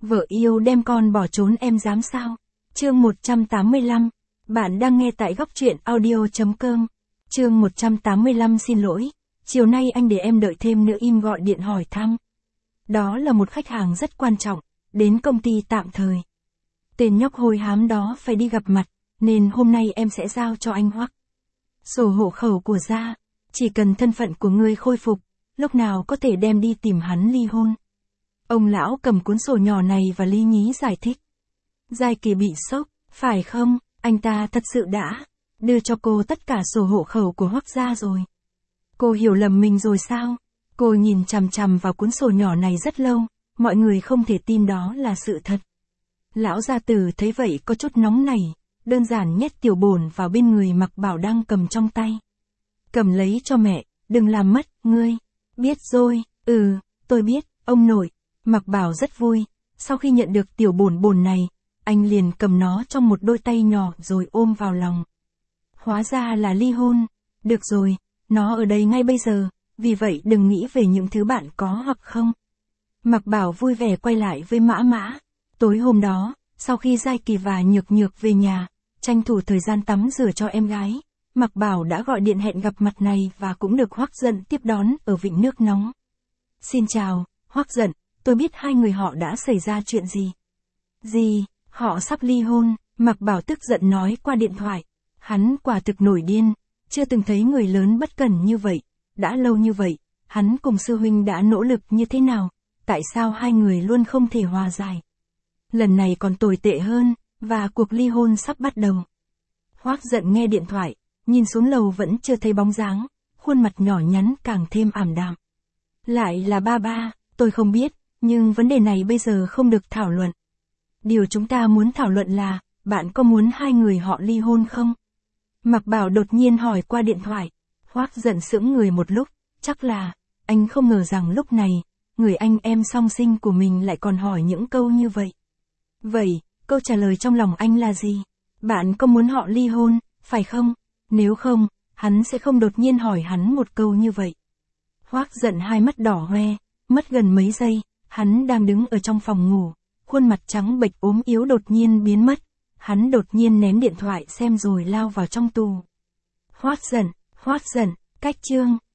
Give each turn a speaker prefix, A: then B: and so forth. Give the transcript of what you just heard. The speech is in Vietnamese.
A: Vợ yêu đem con bỏ trốn em dám sao? Chương 185. Bạn đang nghe tại góc truyện audio.com. Chương 185 xin lỗi. Chiều nay anh để em đợi thêm nữa im gọi điện hỏi thăm. Đó là một khách hàng rất quan trọng, đến công ty tạm thời. Tên nhóc hôi hám đó phải đi gặp mặt, nên hôm nay em sẽ giao cho anh Hoắc sổ hộ khẩu của Gia, chỉ cần thân phận của ngươi khôi phục, lúc nào có thể đem đi tìm hắn ly hôn. Ông lão cầm cuốn sổ nhỏ này và lý nhí giải thích. Giai Kỳ bị sốc, phải không, anh ta thật sự đã đưa cho cô tất cả sổ hộ khẩu của Hoắc gia rồi. Cô hiểu lầm mình rồi sao? Cô nhìn chằm chằm vào cuốn sổ nhỏ này rất lâu, mọi người không thể tin đó là sự thật. Lão gia tử thấy vậy có chút nóng nảy, đơn giản nhét tiểu bổn vào bên người Mạc Bảo đang cầm trong tay. Cầm lấy cho mẹ, đừng làm mất, ngươi. Biết rồi, tôi biết, ông nội. Mạc Bảo rất vui, sau khi nhận được tiểu bổn bổn này, anh liền cầm nó trong một đôi tay nhỏ rồi ôm vào lòng. Hóa ra là ly hôn, được rồi, nó ở đây ngay bây giờ, vì vậy đừng nghĩ về những thứ bạn có hoặc không. Mạc Bảo vui vẻ quay lại với Mã Mã. Tối hôm đó, sau khi Giai Kỳ và Nhược Nhược về nhà, tranh thủ thời gian tắm rửa cho em gái, Mạc Bảo đã gọi điện hẹn gặp mặt này và cũng được Hoắc Dận tiếp đón ở vịnh nước nóng. Xin chào, Hoắc Dận, tôi biết hai người họ đã xảy ra chuyện gì. Gì, họ sắp ly hôn, Mạc Bảo tức giận nói qua điện thoại. Hắn quả thực nổi điên, chưa từng thấy người lớn bất cẩn như vậy, đã lâu như vậy, hắn cùng sư huynh đã nỗ lực như thế nào, tại sao hai người luôn không thể hòa giải. Lần này còn tồi tệ hơn, và cuộc ly hôn sắp bắt đầu. Hoắc Dận nghe điện thoại, nhìn xuống lầu vẫn chưa thấy bóng dáng, khuôn mặt nhỏ nhắn càng thêm ảm đạm. Lại là ba, tôi không biết, nhưng vấn đề này bây giờ không được thảo luận. Điều chúng ta muốn thảo luận là, bạn có muốn hai người họ ly hôn không? Mạc Bảo đột nhiên hỏi qua điện thoại. Hoắc Dận sững người một lúc, chắc là, anh không ngờ rằng lúc này, người anh em song sinh của mình lại còn hỏi những câu như vậy. Vậy, câu trả lời trong lòng anh là gì? Bạn có muốn họ ly hôn, phải không? Nếu không, hắn sẽ không đột nhiên hỏi hắn một câu như vậy. Hoắc Dận hai mắt đỏ hoe, mất gần mấy giây, hắn đang đứng ở trong phòng ngủ, khuôn mặt trắng bệch ốm yếu đột nhiên biến mất. Hắn đột nhiên ném điện thoại xem rồi lao vào trong tù. Hoắc Dận, cách chương.